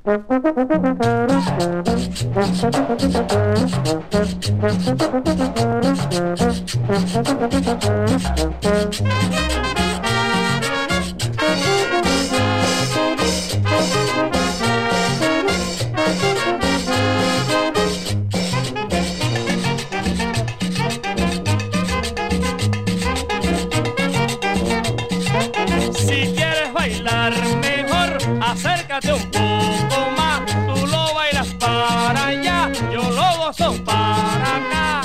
Si quieres bailar mejor, acércate un poco más. Tú lo bailas para allá, yo lo gozo para acá.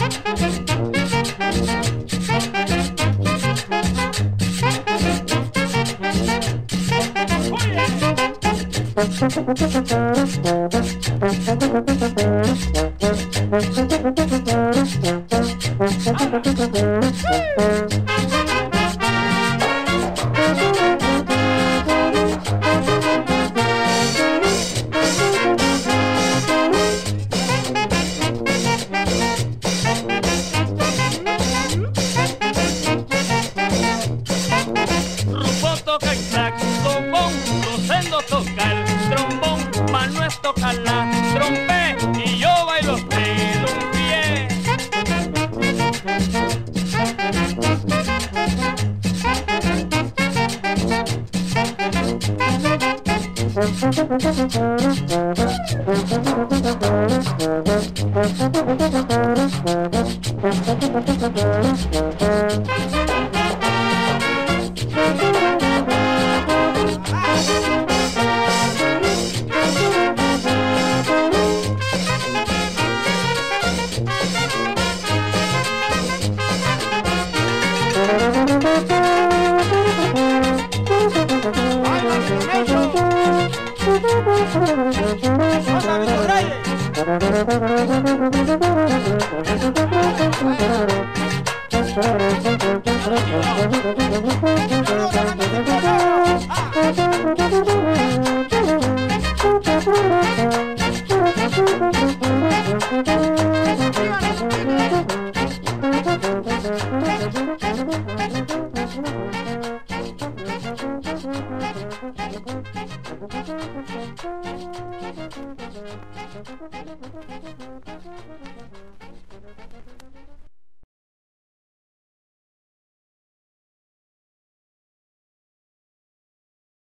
Rufo toca el saxofón, Rosendo toca el trombón, Manuel toca la trompeta y yo bailo de un pie.